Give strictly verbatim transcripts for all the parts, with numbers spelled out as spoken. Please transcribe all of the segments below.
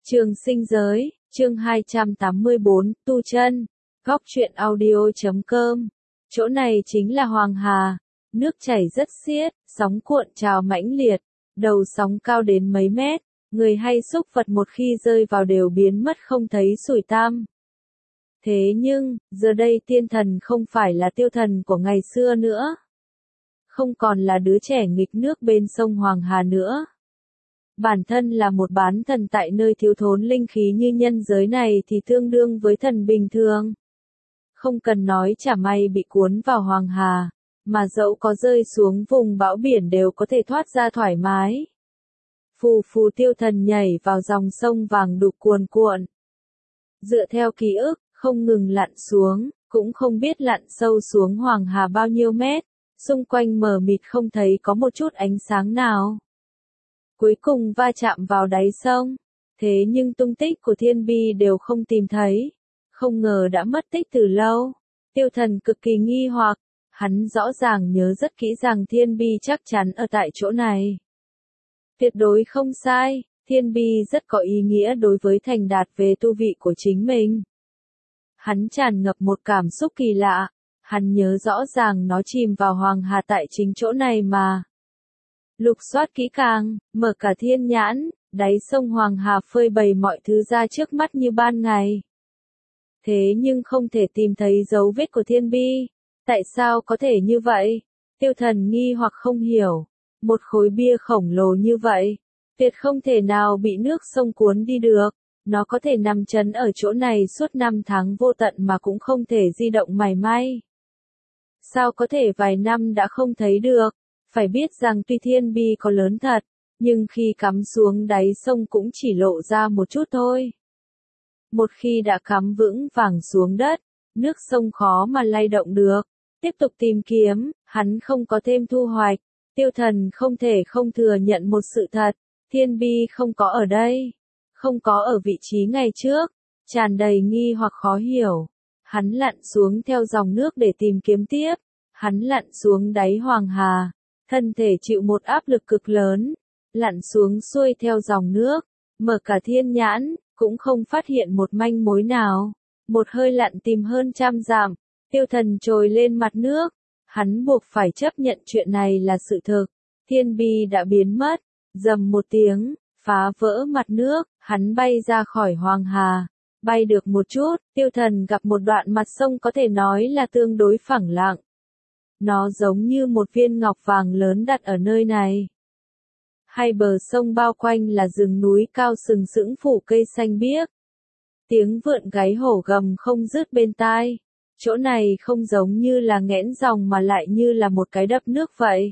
Trường sinh giới, chương hai trăm tám mươi bốn, tu chân, góc truyện audio chấm com. Chỗ này chính là Hoàng Hà, nước chảy rất xiết, sóng cuộn trào mãnh liệt, đầu sóng cao đến mấy mét, người hay súc vật một khi rơi vào đều biến mất không thấy sủi tăm. Thế nhưng, giờ đây tiên thần không phải là tiêu thần của ngày xưa nữa. Không còn là đứa trẻ nghịch nước bên sông Hoàng Hà nữa. Bản thân là một bán thần tại nơi thiếu thốn linh khí như nhân giới này thì tương đương với thần bình thường. Không cần nói chả may bị cuốn vào Hoàng Hà, mà dẫu có rơi xuống vùng bão biển đều có thể thoát ra thoải mái. Phù phù tiêu thần nhảy vào dòng sông vàng đục cuồn cuộn. Dựa theo ký ức, không ngừng lặn xuống, cũng không biết lặn sâu xuống Hoàng Hà bao nhiêu mét, xung quanh mờ mịt không thấy có một chút ánh sáng nào. Cuối cùng va chạm vào đáy sông, thế nhưng tung tích của Thiên Bi đều không tìm thấy, không ngờ đã mất tích từ lâu. Tiêu thần cực kỳ nghi hoặc, hắn rõ ràng nhớ rất kỹ rằng Thiên Bi chắc chắn ở tại chỗ này. Tuyệt đối không sai, Thiên Bi rất có ý nghĩa đối với thành đạt về tu vị của chính mình. Hắn tràn ngập một cảm xúc kỳ lạ, hắn nhớ rõ ràng nó chìm vào Hoàng Hà tại chính chỗ này mà. Lục soát kỹ càng, mở cả thiên nhãn, đáy sông Hoàng Hà phơi bày mọi thứ ra trước mắt như ban ngày. Thế nhưng không thể tìm thấy dấu vết của Thiên Bi. Tại sao có thể như vậy? Tiêu thần nghi hoặc không hiểu. Một khối bia khổng lồ như vậy, tuyệt không thể nào bị nước sông cuốn đi được. Nó có thể nằm trấn ở chỗ này suốt năm tháng vô tận mà cũng không thể di động mảy may. Sao có thể vài năm đã không thấy được? Phải biết rằng tuy Thiên Bi có lớn thật, nhưng khi cắm xuống đáy sông cũng chỉ lộ ra một chút thôi. Một khi đã cắm vững vàng xuống đất, nước sông khó mà lay động được. Tiếp tục tìm kiếm, hắn không có thêm thu hoạch. Tiêu thần không thể không thừa nhận một sự thật, Thiên Bi không có ở đây, không có ở vị trí ngày trước, tràn đầy nghi hoặc khó hiểu. Hắn lặn xuống theo dòng nước để tìm kiếm tiếp, hắn lặn xuống đáy Hoàng Hà. Thân thể chịu một áp lực cực lớn, lặn xuống xuôi theo dòng nước, mở cả thiên nhãn, cũng không phát hiện một manh mối nào. Một hơi lặn tìm hơn trăm dặm, tiêu thần trồi lên mặt nước, hắn buộc phải chấp nhận chuyện này là sự thực. Thiên Bi đã biến mất, rầm một tiếng, phá vỡ mặt nước, hắn bay ra khỏi Hoàng Hà. Bay được một chút, tiêu thần gặp một đoạn mặt sông có thể nói là tương đối phẳng lặng. Nó giống như một viên ngọc vàng lớn đặt ở nơi này. Hai bờ sông bao quanh là rừng núi cao sừng sững phủ cây xanh biếc. Tiếng vượn gáy hổ gầm không dứt bên tai. Chỗ này không giống như là nghẽn dòng mà lại như là một cái đập nước vậy.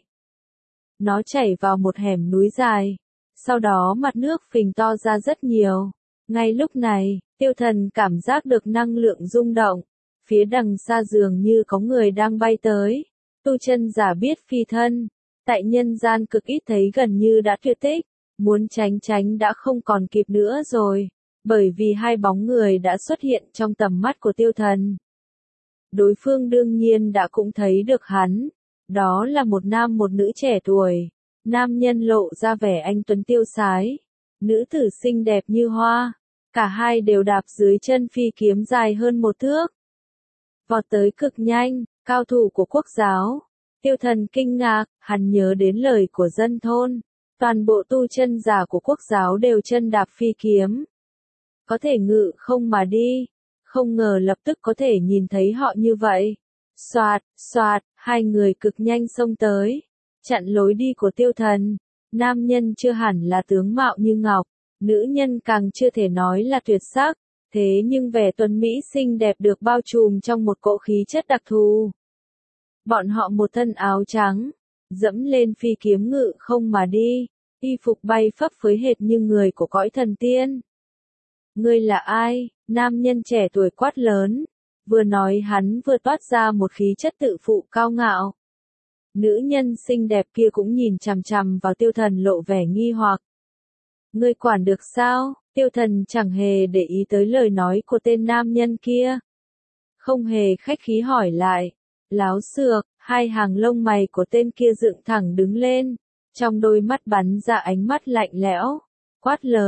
Nó chảy vào một hẻm núi dài. Sau đó mặt nước phình to ra rất nhiều. Ngay lúc này, tiêu thần cảm giác được năng lượng rung động. Phía đằng xa dường như có người đang bay tới. Tu chân giả biết phi thân, tại nhân gian cực ít thấy gần như đã tuyệt tích, muốn tránh tránh đã không còn kịp nữa rồi, bởi vì hai bóng người đã xuất hiện trong tầm mắt của tiêu thần. Đối phương đương nhiên đã cũng thấy được hắn, đó là một nam một nữ trẻ tuổi, nam nhân lộ ra vẻ anh tuấn tiêu sái, nữ tử xinh đẹp như hoa, cả hai đều đạp dưới chân phi kiếm dài hơn một thước. Vọt tới cực nhanh. Cao thủ của quốc giáo. Tiêu thần kinh ngạc, hắn nhớ đến lời của dân thôn. Toàn bộ tu chân giả của quốc giáo đều chân đạp phi kiếm. Có thể ngự không mà đi. Không ngờ lập tức có thể nhìn thấy họ như vậy. Xoạt, xoạt, hai người cực nhanh xông tới. Chặn lối đi của tiêu thần. Nam nhân chưa hẳn là tướng mạo như ngọc. Nữ nhân càng chưa thể nói là tuyệt sắc. Thế nhưng vẻ tuấn mỹ xinh đẹp được bao trùm trong một cỗ khí chất đặc thù. Bọn họ một thân áo trắng, dẫm lên phi kiếm ngự không mà đi, y phục bay phấp phới hệt như người của cõi thần tiên. Ngươi là ai? Nam nhân trẻ tuổi quát lớn, vừa nói hắn vừa toát ra một khí chất tự phụ cao ngạo. Nữ nhân xinh đẹp kia cũng nhìn chằm chằm vào tiêu thần lộ vẻ nghi hoặc. Ngươi quản được sao? Tiêu thần chẳng hề để ý tới lời nói của tên nam nhân kia. Không hề khách khí hỏi lại. Láo xược, hai hàng lông mày của tên kia dựng thẳng đứng lên. Trong đôi mắt bắn ra ánh mắt lạnh lẽo. Quát lớn,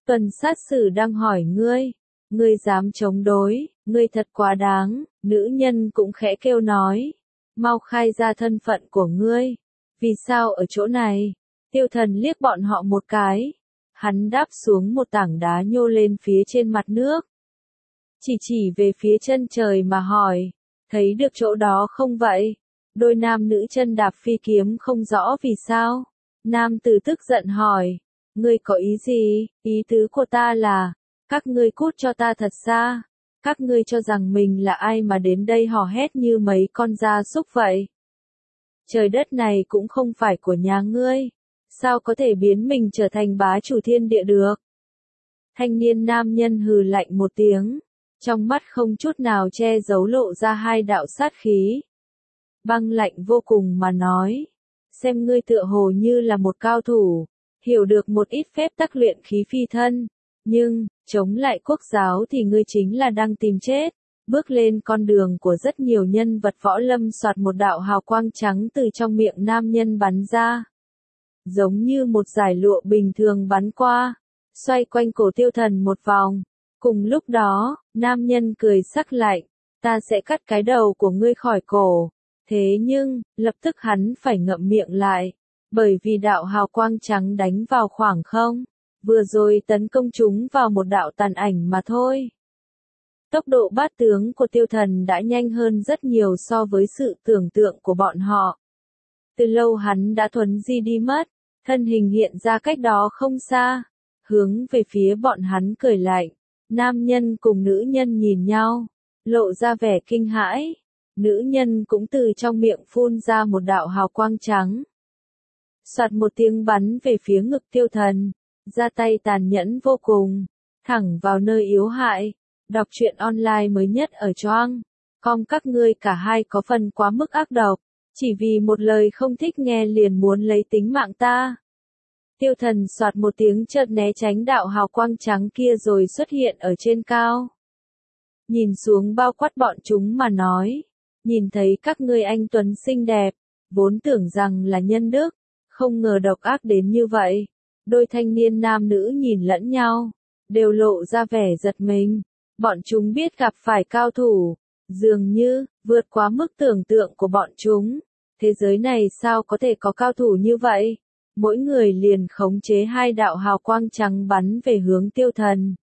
Tuần sát sử đang hỏi ngươi, ngươi dám chống đối, ngươi thật quá đáng, nữ nhân cũng khẽ kêu nói, mau khai ra thân phận của ngươi, vì sao ở chỗ này, tiêu thần liếc bọn họ một cái, hắn đáp xuống một tảng đá nhô lên phía trên mặt nước, chỉ chỉ về phía chân trời mà hỏi, thấy được chỗ đó không vậy? Đôi nam nữ chân đạp phi kiếm không rõ vì sao, nam tử tức giận hỏi, ngươi có ý gì? Ý tứ của ta là, các ngươi cút cho ta thật xa, các ngươi cho rằng mình là ai mà đến đây hò hét như mấy con gia súc vậy? Trời đất này cũng không phải của nhà ngươi, sao có thể biến mình trở thành bá chủ thiên địa được? Thanh niên nam nhân hừ lạnh một tiếng, trong mắt không chút nào che giấu lộ ra hai đạo sát khí. Băng lạnh vô cùng mà nói, xem ngươi tựa hồ như là một cao thủ, hiểu được một ít phép tắc luyện khí phi thân, nhưng, chống lại quốc giáo thì ngươi chính là đang tìm chết, bước lên con đường của rất nhiều nhân vật võ lâm soạt một đạo hào quang trắng từ trong miệng nam nhân bắn ra. Giống như một dải lụa bình thường bắn qua, xoay quanh cổ tiêu thần một vòng. Cùng lúc đó, nam nhân cười sắc lạnh, ta sẽ cắt cái đầu của ngươi khỏi cổ. Thế nhưng, lập tức hắn phải ngậm miệng lại, bởi vì đạo hào quang trắng đánh vào khoảng không, vừa rồi tấn công chúng vào một đạo tàn ảnh mà thôi. Tốc độ bát tướng của tiêu thần đã nhanh hơn rất nhiều so với sự tưởng tượng của bọn họ. Từ lâu hắn đã thuấn di đi mất, thân hình hiện ra cách đó không xa, hướng về phía bọn hắn cười lạnh. Nam nhân cùng nữ nhân nhìn nhau, lộ ra vẻ kinh hãi. Nữ nhân cũng từ trong miệng phun ra một đạo hào quang trắng. Soạt một tiếng bắn về phía ngực tiêu thần, ra tay tàn nhẫn vô cùng, thẳng vào nơi yếu hại. Đọc truyện online mới nhất ở Choang. Com các ngươi cả hai có phần quá mức ác độc, chỉ vì một lời không thích nghe liền muốn lấy tính mạng ta. Tiêu thần soạt một tiếng chợt né tránh đạo hào quang trắng kia rồi xuất hiện ở trên cao. Nhìn xuống bao quát bọn chúng mà nói, nhìn thấy các ngươi anh tuấn xinh đẹp, vốn tưởng rằng là nhân đức, không ngờ độc ác đến như vậy. Đôi thanh niên nam nữ nhìn lẫn nhau, đều lộ ra vẻ giật mình. Bọn chúng biết gặp phải cao thủ, dường như, vượt quá mức tưởng tượng của bọn chúng. Thế giới này sao có thể có cao thủ như vậy? Mỗi người liền khống chế hai đạo hào quang trắng bắn về hướng tiêu thần.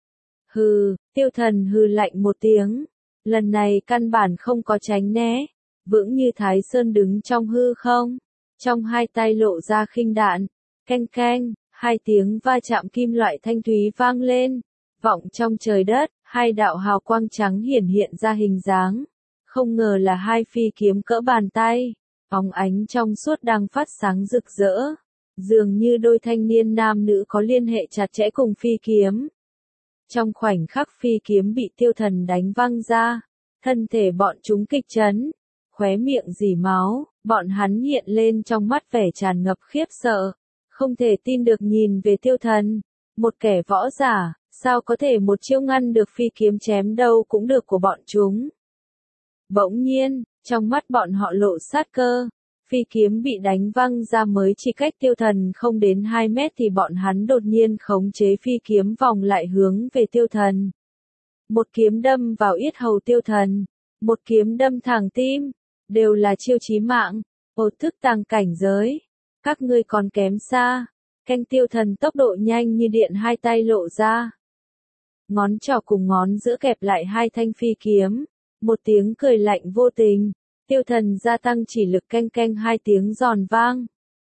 Hừ, tiêu thần hừ lạnh một tiếng. Lần này căn bản không có tránh né, vững như Thái Sơn đứng trong hư không. Trong hai tay lộ ra khinh đạn, canh canh, hai tiếng va chạm kim loại thanh thúy vang lên. Vọng trong trời đất, hai đạo hào quang trắng hiển hiện ra hình dáng. Không ngờ là hai phi kiếm cỡ bàn tay, óng ánh trong suốt đang phát sáng rực rỡ. Dường như đôi thanh niên nam nữ có liên hệ chặt chẽ cùng phi kiếm. Trong khoảnh khắc phi kiếm bị tiêu thần đánh văng ra, thân thể bọn chúng kịch chấn, khóe miệng rỉ máu, bọn hắn hiện lên trong mắt vẻ tràn ngập khiếp sợ, không thể tin được nhìn về tiêu thần, một kẻ võ giả, sao có thể một chiêu ngăn được phi kiếm chém đâu cũng được của bọn chúng. Bỗng nhiên, trong mắt bọn họ lộ sát cơ, phi kiếm bị đánh văng ra mới chỉ cách tiêu thần không đến hai mét thì bọn hắn đột nhiên khống chế phi kiếm vòng lại hướng về tiêu thần. Một kiếm đâm vào yết hầu tiêu thần, một kiếm đâm thẳng tim, đều là chiêu chí mạng, ột thức tăng cảnh giới. Các ngươi còn kém xa, canh tiêu thần tốc độ nhanh như điện hai tay lộ ra. Ngón trỏ cùng ngón giữa kẹp lại hai thanh phi kiếm, một tiếng cười lạnh vô tình. Tiêu thần gia tăng chỉ lực canh canh hai tiếng giòn vang.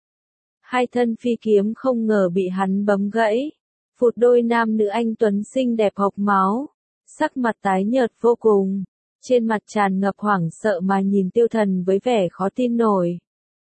Hai thân phi kiếm không ngờ bị hắn bấm gãy. Phụt đôi nam nữ anh tuấn xinh đẹp hộc máu. Sắc mặt tái nhợt vô cùng. Trên mặt tràn ngập hoảng sợ mà nhìn tiêu thần với vẻ khó tin nổi.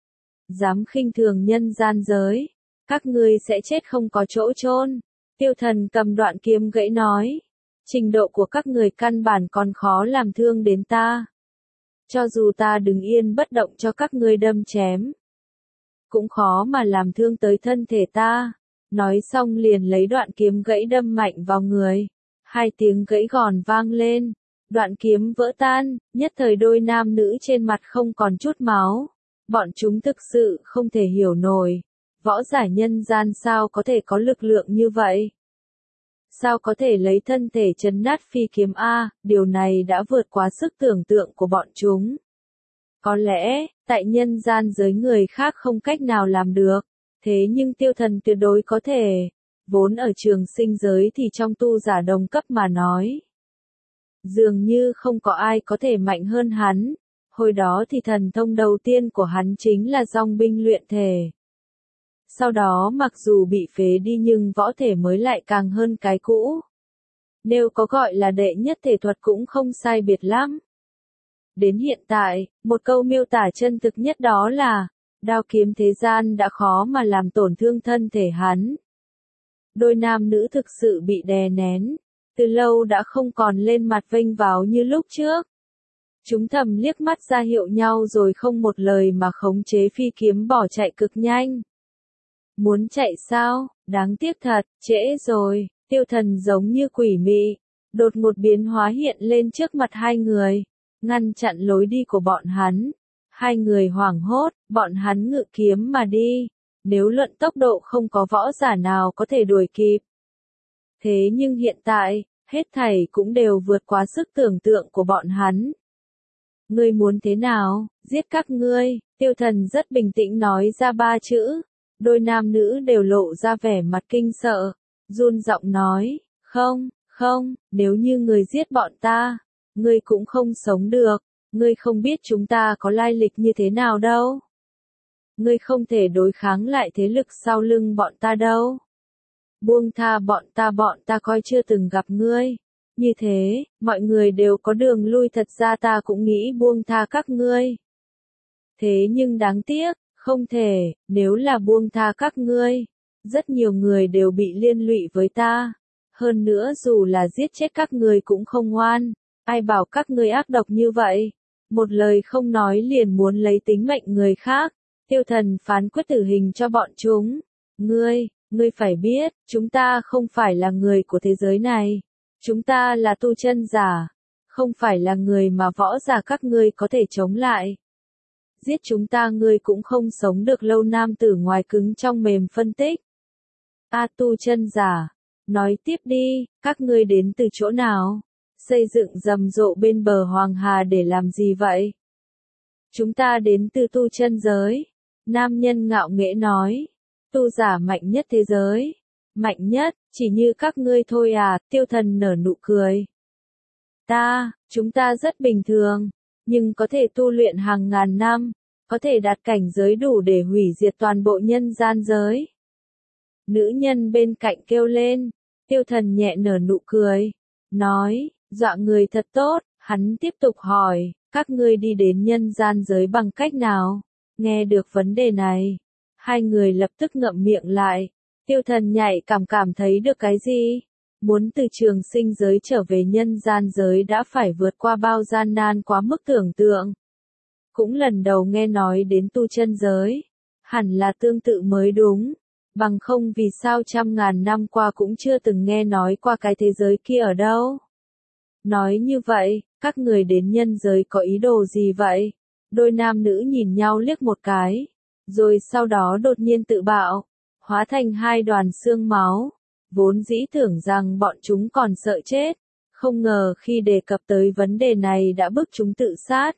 Dám khinh thường nhân gian giới. Các ngươi sẽ chết không có chỗ chôn. Tiêu thần cầm đoạn kiếm gãy nói. Trình độ của các người căn bản còn khó làm thương đến ta. Cho dù ta đứng yên bất động cho các ngươi đâm chém, cũng khó mà làm thương tới thân thể ta. Nói xong liền lấy đoạn kiếm gãy đâm mạnh vào người. Hai tiếng gãy gòn vang lên, đoạn kiếm vỡ tan, nhất thời đôi nam nữ trên mặt không còn chút máu. Bọn chúng thực sự không thể hiểu nổi, võ giả nhân gian sao có thể có lực lượng như vậy. Sao có thể lấy thân thể chấn nát phi kiếm a, điều này đã vượt quá sức tưởng tượng của bọn chúng. Có lẽ, tại nhân gian giới người khác không cách nào làm được, thế nhưng tiêu thần tuyệt đối có thể. Vốn ở trường sinh giới thì trong tu giả đồng cấp mà nói, dường như không có ai có thể mạnh hơn hắn. Hồi đó thì thần thông đầu tiên của hắn chính là dòng binh luyện thể. Sau đó mặc dù bị phế đi nhưng võ thể mới lại càng hơn cái cũ. Nếu có gọi là đệ nhất thể thuật cũng không sai biệt lắm. Đến hiện tại, một câu miêu tả chân thực nhất đó là, đao kiếm thế gian đã khó mà làm tổn thương thân thể hắn. Đôi nam nữ thực sự bị đè nén, từ lâu đã không còn lên mặt vênh váo như lúc trước. Chúng thầm liếc mắt ra hiệu nhau rồi không một lời mà khống chế phi kiếm bỏ chạy cực nhanh. Muốn chạy sao? Đáng tiếc thật, trễ rồi. Tiêu thần giống như quỷ mị, đột ngột biến hóa hiện lên trước mặt hai người, ngăn chặn lối đi của bọn hắn. Hai người hoảng hốt, bọn hắn ngự kiếm mà đi. Nếu luận tốc độ không có võ giả nào có thể đuổi kịp. Thế nhưng hiện tại, hết thảy cũng đều vượt quá sức tưởng tượng của bọn hắn. Ngươi muốn thế nào, giết các ngươi, tiêu thần rất bình tĩnh nói ra ba chữ. Đôi nam nữ đều lộ ra vẻ mặt kinh sợ, run giọng nói, không, không, nếu như ngươi giết bọn ta, ngươi cũng không sống được, ngươi không biết chúng ta có lai lịch như thế nào đâu. Ngươi không thể đối kháng lại thế lực sau lưng bọn ta đâu. Buông tha bọn ta bọn ta coi chưa từng gặp ngươi. Như thế, mọi người đều có đường lui thật ra ta cũng nghĩ buông tha các ngươi. Thế nhưng đáng tiếc, không thể, nếu là buông tha các ngươi, rất nhiều người đều bị liên lụy với ta. Hơn nữa dù là giết chết các ngươi cũng không ngoan, ai bảo các ngươi ác độc như vậy. Một lời không nói liền muốn lấy tính mệnh người khác. Tiêu thần phán quyết tử hình cho bọn chúng. Ngươi, ngươi phải biết, chúng ta không phải là người của thế giới này. Chúng ta là tu chân giả, không phải là người mà võ giả các ngươi có thể chống lại. Giết chúng ta ngươi cũng không sống được lâu. Nam tử ngoài cứng trong mềm phân tích. A tu chân giả, nói tiếp đi, các ngươi đến từ chỗ nào? Xây dựng rầm rộ bên bờ Hoàng Hà để làm gì vậy? Chúng ta đến từ tu chân giới. Nam nhân ngạo nghễ nói, tu giả mạnh nhất thế giới. Mạnh nhất, chỉ như các ngươi thôi à, tiêu thần nở nụ cười. Ta, chúng ta rất bình thường, nhưng có thể tu luyện hàng ngàn năm, có thể đạt cảnh giới đủ để hủy diệt toàn bộ nhân gian giới. Nữ nhân bên cạnh kêu lên, tiêu thần nhẹ nở nụ cười, nói, dọa người thật tốt, hắn tiếp tục hỏi, các ngươi đi đến nhân gian giới bằng cách nào? Nghe được vấn đề này, hai người lập tức ngậm miệng lại. Tiêu thần nhạy cảm cảm thấy được cái gì? Muốn từ trường sinh giới trở về nhân gian giới đã phải vượt qua bao gian nan quá mức tưởng tượng. Cũng lần đầu nghe nói đến tu chân giới. Hẳn là tương tự mới đúng. Bằng không vì sao trăm ngàn năm qua cũng chưa từng nghe nói qua cái thế giới kia ở đâu. Nói như vậy, các người đến nhân giới có ý đồ gì vậy? Đôi nam nữ nhìn nhau liếc một cái. Rồi sau đó đột nhiên tự bạo. Hóa thành hai đoàn xương máu, vốn dĩ tưởng rằng bọn chúng còn sợ chết, không ngờ khi đề cập tới vấn đề này đã bức chúng tự sát.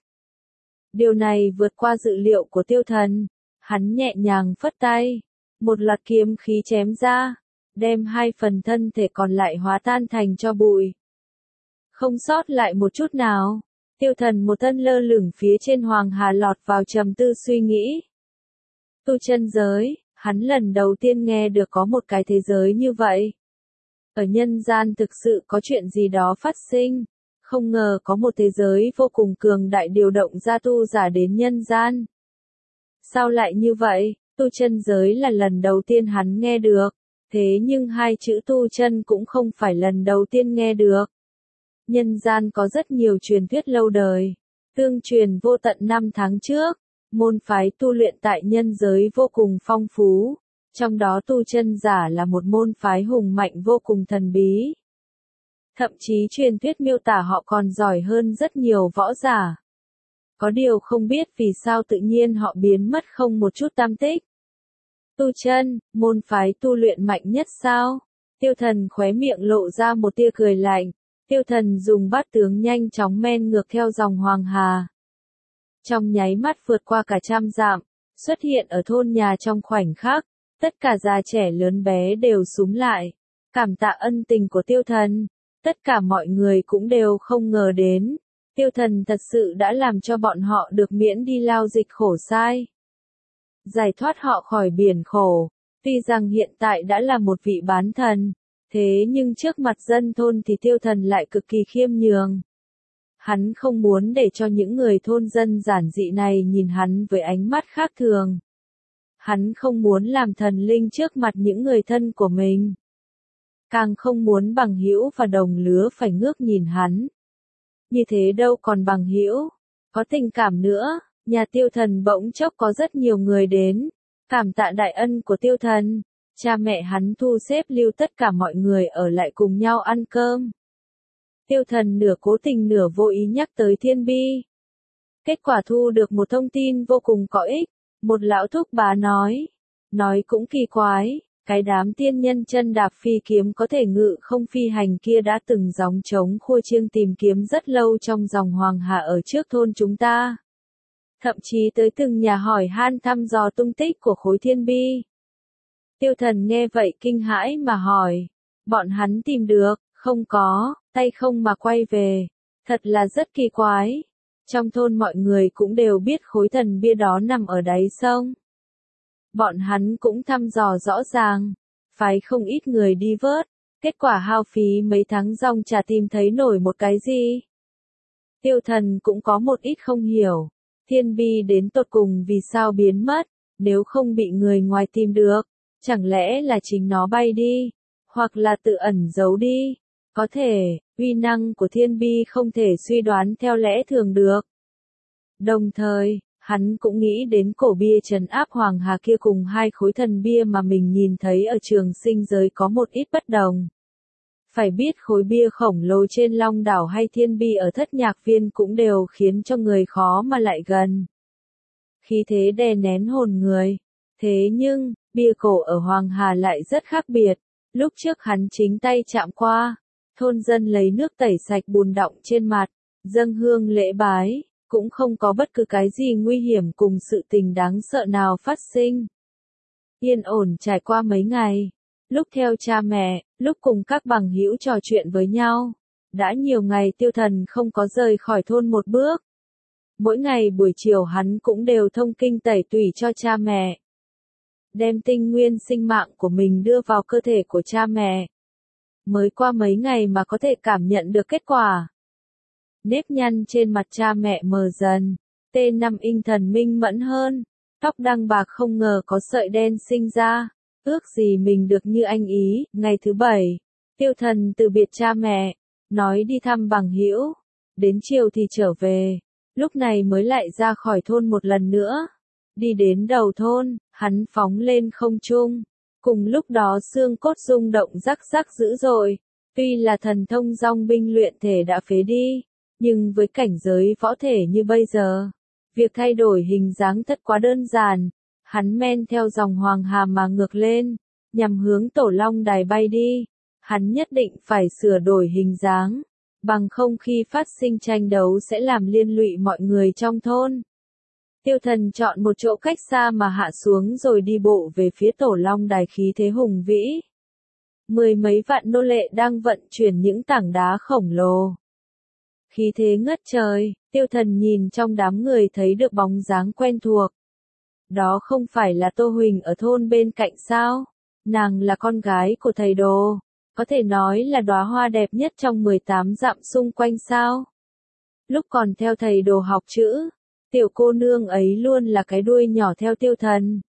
Điều này vượt qua dự liệu của tiêu thần, hắn nhẹ nhàng phất tay, một loạt kiếm khí chém ra, đem hai phần thân thể còn lại hóa tan thành tro bụi. Không sót lại một chút nào, tiêu thần một thân lơ lửng phía trên Hoàng Hà lọt vào trầm tư suy nghĩ. Tu chân giới. Hắn lần đầu tiên nghe được có một cái thế giới như vậy. Ở nhân gian thực sự có chuyện gì đó phát sinh. Không ngờ có một thế giới vô cùng cường đại điều động ra tu giả đến nhân gian. Sao lại như vậy? Tu chân giới là lần đầu tiên hắn nghe được. Thế nhưng hai chữ tu chân cũng không phải lần đầu tiên nghe được. Nhân gian có rất nhiều truyền thuyết lâu đời. Tương truyền vô tận năm tháng trước. Môn phái tu luyện tại nhân giới vô cùng phong phú, trong đó tu chân giả là một môn phái hùng mạnh vô cùng thần bí. Thậm chí truyền thuyết miêu tả họ còn giỏi hơn rất nhiều võ giả. Có điều không biết vì sao tự nhiên họ biến mất không một chút tăm tích. Tu chân, môn phái tu luyện mạnh nhất sao? Tiêu Thần khóe miệng lộ ra một tia cười lạnh. Tiêu Thần dùng bát tướng nhanh chóng men ngược theo dòng Hoàng Hà. Trong nháy mắt vượt qua cả trăm dặm, xuất hiện ở thôn nhà trong khoảnh khắc, tất cả già trẻ lớn bé đều súm lại, cảm tạ ân tình của Tiêu Thần. Tất cả mọi người cũng đều không ngờ đến, Tiêu Thần thật sự đã làm cho bọn họ được miễn đi lao dịch khổ sai, giải thoát họ khỏi biển khổ. Tuy rằng hiện tại đã là một vị bán thần, thế nhưng trước mặt dân thôn thì Tiêu Thần lại cực kỳ khiêm nhường. Hắn không muốn để cho những người thôn dân giản dị này nhìn hắn với ánh mắt khác thường. Hắn không muốn làm thần linh trước mặt những người thân của mình. Càng không muốn bằng hữu và đồng lứa phải ngước nhìn hắn. Như thế đâu còn bằng hữu, có tình cảm nữa. Nhà Tiêu Thần bỗng chốc có rất nhiều người đến, cảm tạ đại ân của Tiêu Thần. Cha mẹ hắn thu xếp lưu tất cả mọi người ở lại cùng nhau ăn cơm. Tiêu Thần nửa cố tình nửa vô ý nhắc tới Thiên Bi. Kết quả thu được một thông tin vô cùng có ích. Một lão thúc bá nói, nói cũng kỳ quái, cái đám tiên nhân chân đạp phi kiếm có thể ngự không phi hành kia đã từng gióng trống khua chiêng tìm kiếm rất lâu trong dòng Hoàng Hà ở trước thôn chúng ta. Thậm chí tới từng nhà hỏi han thăm dò tung tích của khối Thiên Bi. Tiêu Thần nghe vậy kinh hãi mà hỏi, bọn hắn tìm được, không có, tay không mà quay về, thật là rất kỳ quái. Trong thôn mọi người cũng đều biết khối thần bia đó nằm ở đáy sông. Bọn hắn cũng thăm dò rõ ràng, phái không ít người đi vớt, kết quả hao phí mấy tháng ròng chả tìm thấy nổi một cái gì. Tiêu Thần cũng có một ít không hiểu, Thiên Bi đến tột cùng vì sao biến mất, nếu không bị người ngoài tìm được, chẳng lẽ là chính nó bay đi, hoặc là tự ẩn giấu đi. Có thể, uy năng của Thiên Bi không thể suy đoán theo lẽ thường được. Đồng thời, hắn cũng nghĩ đến cổ bia trấn áp Hoàng Hà kia cùng hai khối thần bia mà mình nhìn thấy ở Trường Sinh giới có một ít bất đồng. Phải biết khối bia khổng lồ trên Long Đảo hay Thiên Bi ở Thất Nhạc Viên cũng đều khiến cho người khó mà lại gần. Khí thế đè nén hồn người. Thế nhưng, bia cổ ở Hoàng Hà lại rất khác biệt. Lúc trước hắn chính tay chạm qua, thôn dân lấy nước tẩy sạch bùn đọng trên mặt, dâng hương lễ bái, cũng không có bất cứ cái gì nguy hiểm cùng sự tình đáng sợ nào phát sinh. Yên ổn trải qua mấy ngày, lúc theo cha mẹ, lúc cùng các bằng hữu trò chuyện với nhau, đã nhiều ngày Tiêu Thần không có rời khỏi thôn một bước. Mỗi ngày buổi chiều hắn cũng đều thông kinh tẩy tủy cho cha mẹ, đem tinh nguyên sinh mạng của mình đưa vào cơ thể của cha mẹ. Mới qua mấy ngày mà có thể cảm nhận được kết quả. Nếp nhăn trên mặt cha mẹ mờ dần, T năm tinh thần minh mẫn hơn, tóc đăng bạc không ngờ có sợi đen sinh ra, ước gì mình được như anh ý. Ngày thứ bảy, Tiêu Thần từ biệt cha mẹ, nói đi thăm bằng hữu, đến chiều thì trở về, lúc này mới lại ra khỏi thôn một lần nữa. Đi đến đầu thôn, hắn phóng lên không trung. Cùng lúc đó xương cốt rung động rắc rắc dữ dội. Tuy là thần thông dòng binh luyện thể đã phế đi, nhưng với cảnh giới võ thể như bây giờ, việc thay đổi hình dáng thật quá đơn giản. Hắn men theo dòng Hoàng Hà mà ngược lên, nhằm hướng Tổ Long Đài bay đi. Hắn nhất định phải sửa đổi hình dáng, bằng không khi phát sinh tranh đấu sẽ làm liên lụy mọi người trong thôn. Tiêu Thần chọn một chỗ cách xa mà hạ xuống rồi đi bộ về phía Tổ Long Đài khí thế hùng vĩ. Mười mấy vạn nô lệ đang vận chuyển những tảng đá khổng lồ. Khí thế ngất trời, Tiêu Thần nhìn trong đám người thấy được bóng dáng quen thuộc. Đó không phải là Tô Huỳnh ở thôn bên cạnh sao? Nàng là con gái của thầy Đồ, có thể nói là đóa hoa đẹp nhất trong mười tám dặm xung quanh sao? Lúc còn theo thầy Đồ học chữ, tiểu cô nương ấy luôn là cái đuôi nhỏ theo Tiêu Thần.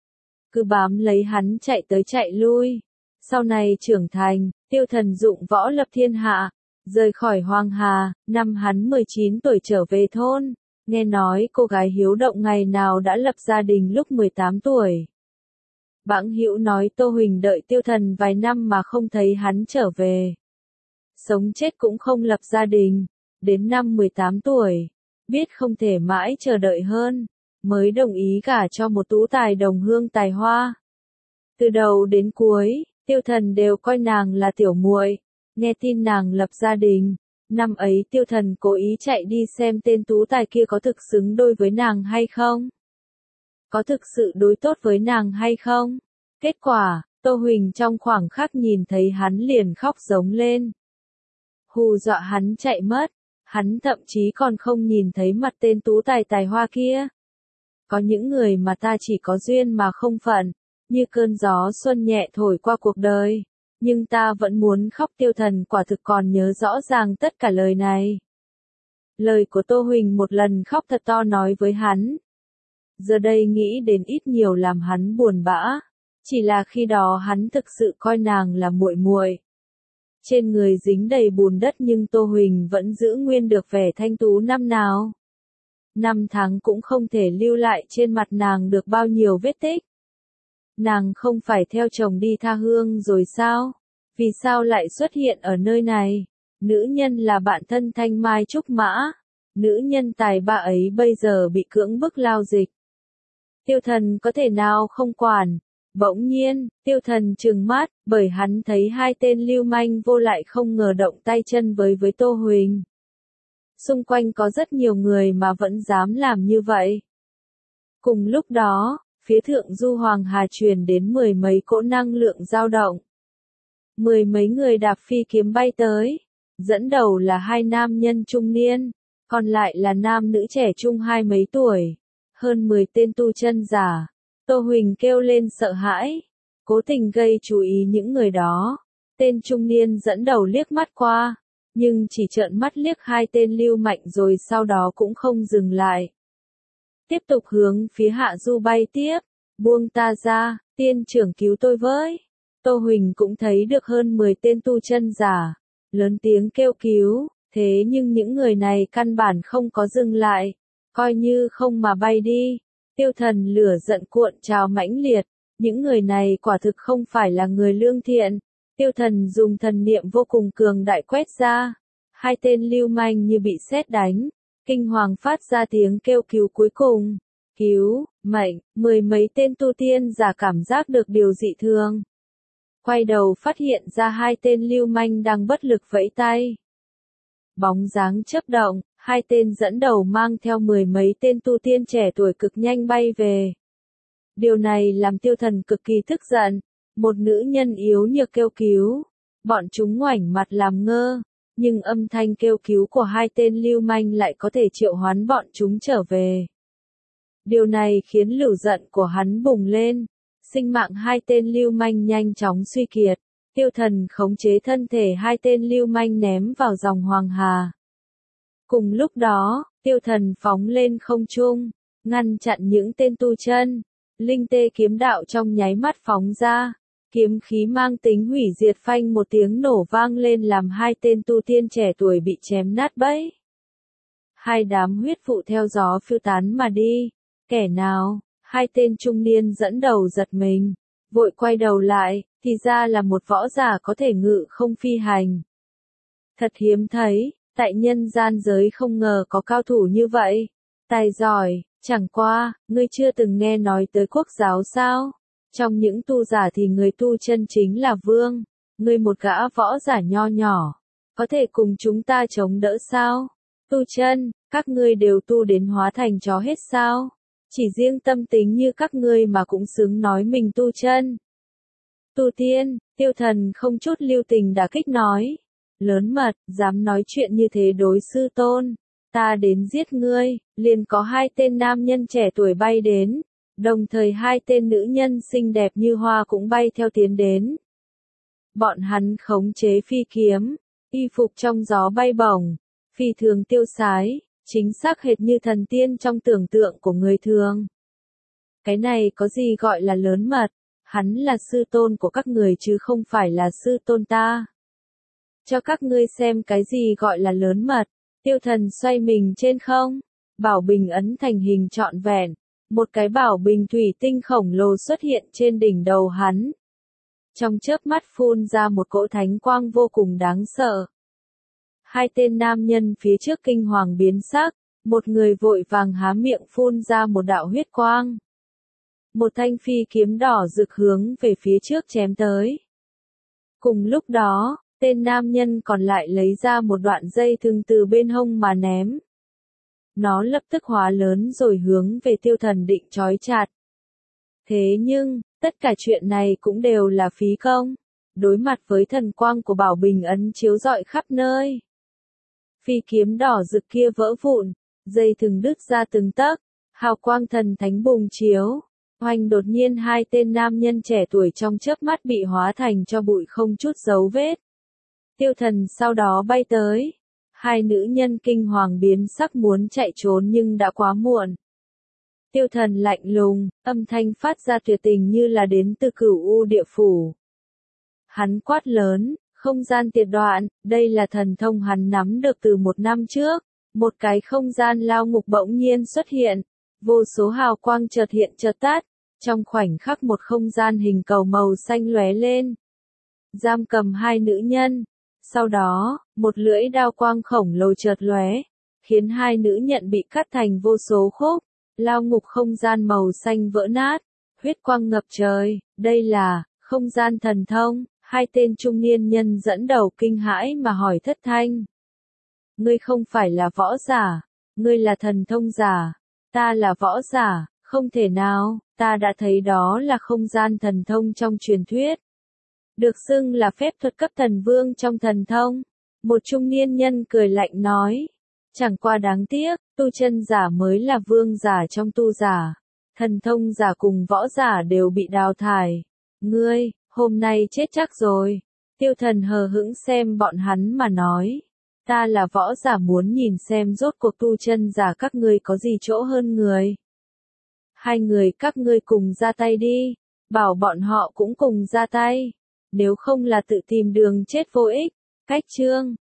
Cứ bám lấy hắn chạy tới chạy lui. Sau này trưởng thành, Tiêu Thần dụng võ lập thiên hạ, rời khỏi Hoàng Hà, năm hắn mười chín tuổi trở về thôn. Nghe nói cô gái hiếu động ngày nào đã lập gia đình lúc mười tám tuổi. Bẵng hữu nói Tô Huỳnh đợi Tiêu Thần vài năm mà không thấy hắn trở về. Sống chết cũng không lập gia đình, đến năm mười tám tuổi, biết không thể mãi chờ đợi hơn, mới đồng ý gả cho một tú tài đồng hương tài hoa. Từ đầu đến cuối, Tiêu Thần đều coi nàng là tiểu muội, nghe tin nàng lập gia đình. Năm ấy Tiêu Thần cố ý chạy đi xem tên tú tài kia có thực xứng đôi với nàng hay không? Có thực sự đối tốt với nàng hay không? Kết quả, Tô Huỳnh trong khoảng khắc nhìn thấy hắn liền khóc giống lên. Hù dọa hắn chạy mất, hắn thậm chí còn không nhìn thấy mặt tên tú tài tài hoa kia. Có những người mà ta chỉ có duyên mà không phận, như cơn gió xuân nhẹ thổi qua cuộc đời. Nhưng ta vẫn muốn khóc. Tiêu Thần quả thực còn nhớ rõ ràng tất cả lời này. Lời của Tô Huỳnh một lần khóc thật to nói với hắn. Giờ đây nghĩ đến ít nhiều làm hắn buồn bã. Chỉ là khi đó hắn thực sự coi nàng là muội muội. Trên người dính đầy bùn đất nhưng Tô Huỳnh vẫn giữ nguyên được vẻ thanh tú năm nào. Năm tháng cũng không thể lưu lại trên mặt nàng được bao nhiêu vết tích. Nàng không phải theo chồng đi tha hương rồi sao? Vì sao lại xuất hiện ở nơi này? Nữ nhân là bạn thân Thanh Mai Trúc Mã. Nữ nhân tài ba ấy bây giờ bị cưỡng bức lao dịch. Tiêu Thần có thể nào không quản? Bỗng nhiên, Tiêu Thần trừng mắt, bởi hắn thấy hai tên lưu manh vô lại không ngờ động tay chân với với Tô Huỳnh. Xung quanh có rất nhiều người mà vẫn dám làm như vậy. Cùng lúc đó, phía thượng du Hoàng Hà truyền đến mười mấy cỗ năng lượng dao động. Mười mấy người đạp phi kiếm bay tới. Dẫn đầu là hai nam nhân trung niên, còn lại là nam nữ trẻ trung hai mấy tuổi. Hơn mười tên tu chân giả. Tô Huỳnh kêu lên sợ hãi, cố tình gây chú ý những người đó. Tên trung niên dẫn đầu liếc mắt qua, nhưng chỉ trợn mắt liếc hai tên lưu mạnh rồi sau đó cũng không dừng lại. Tiếp tục hướng phía hạ du bay tiếp, buông ta ra, tiên trưởng cứu tôi với. Tô Huỳnh cũng thấy được hơn mười tên tu chân giả, lớn tiếng kêu cứu, thế nhưng những người này căn bản không có dừng lại, coi như không mà bay đi. Tiêu Thần lửa giận cuộn trào mãnh liệt, những người này quả thực không phải là người lương thiện. Tiêu Thần dùng thần niệm vô cùng cường đại quét ra, hai tên lưu manh như bị sét đánh, kinh hoàng phát ra tiếng kêu cứu cuối cùng. Cứu, mệnh, mười mấy tên tu tiên giả cảm giác được điều dị thường. Quay đầu phát hiện ra hai tên lưu manh đang bất lực vẫy tay. Bóng dáng chớp động, hai tên dẫn đầu mang theo mười mấy tên tu tiên trẻ tuổi cực nhanh bay về. Điều này làm Tiêu Thần cực kỳ tức giận, một nữ nhân yếu nhược kêu cứu, bọn chúng ngoảnh mặt làm ngơ, nhưng âm thanh kêu cứu của hai tên lưu manh lại có thể triệu hoán bọn chúng trở về. Điều này khiến lửa giận của hắn bùng lên, sinh mạng hai tên lưu manh nhanh chóng suy kiệt. Tiêu Thần khống chế thân thể hai tên lưu manh ném vào dòng Hoàng Hà. Cùng lúc đó, Tiêu Thần phóng lên không trung, ngăn chặn những tên tu chân. Linh tê kiếm đạo trong nháy mắt phóng ra, kiếm khí mang tính hủy diệt phanh một tiếng nổ vang lên làm hai tên tu tiên trẻ tuổi bị chém nát bẫy. Hai đám huyết vụ theo gió phiêu tán mà đi. Kẻ nào? Hai tên trung niên dẫn đầu giật mình, vội quay đầu lại, thì ra là một võ giả có thể ngự không phi hành. Thật hiếm thấy, tại nhân gian giới không ngờ có cao thủ như vậy. Tài giỏi, chẳng qua, ngươi chưa từng nghe nói tới quốc giáo sao? Trong những tu giả thì người tu chân chính là vương. Ngươi một gã võ giả nho nhỏ, có thể cùng chúng ta chống đỡ sao? Tu chân, các ngươi đều tu đến hóa thành chó hết sao? Chỉ riêng tâm tính như các ngươi mà cũng xứng nói mình tu chân. Tu tiên, Tiêu Thần không chút lưu tình đả kích nói. Lớn mật, dám nói chuyện như thế đối sư tôn. Ta đến giết ngươi. Liền có hai tên nam nhân trẻ tuổi bay đến. Đồng thời hai tên nữ nhân xinh đẹp như hoa cũng bay theo tiến đến. Bọn hắn khống chế phi kiếm, y phục trong gió bay bổng, phi thường tiêu sái, chính xác hệt như thần tiên trong tưởng tượng của người thường. Cái này có gì gọi là lớn mật? Hắn là sư tôn của các người chứ không phải là sư tôn ta. Cho các ngươi xem cái gì gọi là lớn mật. Tiêu Thần xoay mình trên không, bảo bình ấn thành hình trọn vẹn, một cái bảo bình thủy tinh khổng lồ xuất hiện trên đỉnh đầu hắn. Trong chớp mắt phun ra một cỗ thánh quang vô cùng đáng sợ. Hai tên nam nhân phía trước kinh hoàng biến sắc, một người vội vàng há miệng phun ra một đạo huyết quang. Một thanh phi kiếm đỏ rực hướng về phía trước chém tới. Cùng lúc đó, tên nam nhân còn lại lấy ra một đoạn dây thừng từ bên hông mà ném. Nó lập tức hóa lớn rồi hướng về Tiêu Thần định trói chặt. Thế nhưng, tất cả chuyện này cũng đều là phí công. Đối mặt với thần quang của Bảo Bình ấn chiếu rọi khắp nơi. Phi kiếm đỏ rực kia vỡ vụn, dây thừng đứt ra từng tấc, hào quang thần thánh bùng chiếu. Oanh, đột nhiên hai tên nam nhân trẻ tuổi trong chớp mắt bị hóa thành cho bụi không chút dấu vết. Tiêu Thần sau đó bay tới. Hai nữ nhân kinh hoàng biến sắc muốn chạy trốn nhưng đã quá muộn. Tiêu Thần lạnh lùng, âm thanh phát ra tuyệt tình như là đến từ Cửu U địa phủ. Hắn quát lớn, không gian tiệt đoạn, đây là thần thông hắn nắm được từ một năm trước. Một cái không gian lao ngục bỗng nhiên xuất hiện, vô số hào quang chợt hiện chợt tắt, trong khoảnh khắc một không gian hình cầu màu xanh lóe lên. Giam cầm hai nữ nhân, sau đó, một lưỡi đao quang khổng lồ chợt lóe, khiến hai nữ nhận bị cắt thành vô số khúc, lao ngục không gian màu xanh vỡ nát, huyết quang ngập trời, đây là, không gian thần thông, hai tên trung niên nhân dẫn đầu kinh hãi mà hỏi thất thanh. Ngươi không phải là võ giả, ngươi là thần thông giả, ta là võ giả, không thể nào, ta đã thấy đó là không gian thần thông trong truyền thuyết. Được xưng là phép thuật cấp thần vương trong thần thông. Một trung niên nhân cười lạnh nói. Chẳng qua đáng tiếc, tu chân giả mới là vương giả trong tu giả. Thần thông giả cùng võ giả đều bị đào thải. Ngươi, hôm nay chết chắc rồi. Tiêu Thần hờ hững xem bọn hắn mà nói. Ta là võ giả muốn nhìn xem rốt cuộc tu chân giả các ngươi có gì chỗ hơn người. Hai người các ngươi cùng ra tay đi. Bảo bọn họ cũng cùng ra tay. Nếu không là tự tìm đường chết vô ích. Cách chương